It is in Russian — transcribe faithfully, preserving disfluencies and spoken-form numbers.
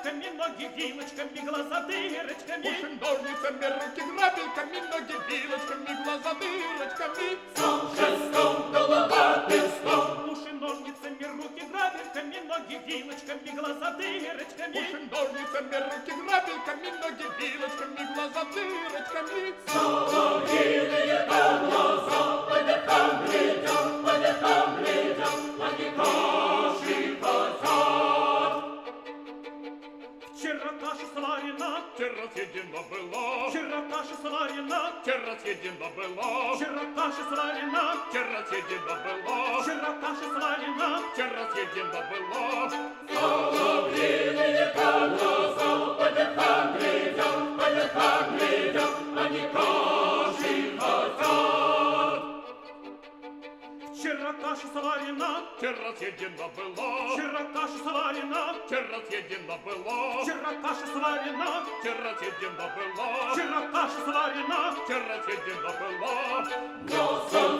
ножничками, ноги вилочками, глаза дырочками. Уши ножницами, руки грабельками, ноги вилочками, глаза дырочками. Стол, шестом, голова пестом. Уши ножницами, руки грабельками, ноги вилочками, глаза дырочками. Уши ножницами, руки грабельками, ноги вилочками, глаза дырочками. Соловьиные глаза по верхам глядят, по верхам глядят, они каши хотят. Вчера каша сварена, Вчера съедена была, вчера каша сварена, вчера съедена была, вчера каша сварена, вчера съедена была, вчера каша сварена. вчера съедена была. Соловьиные глаза по верхам глядят, по верхам глядят, они каши хотят. Вчера каша сварена, Вчера съедена была, вчера каша сварена, вчера съедена была, вчера каша сварена, вчера съедена была, вчера каша сварена. вчера съедена была. Носом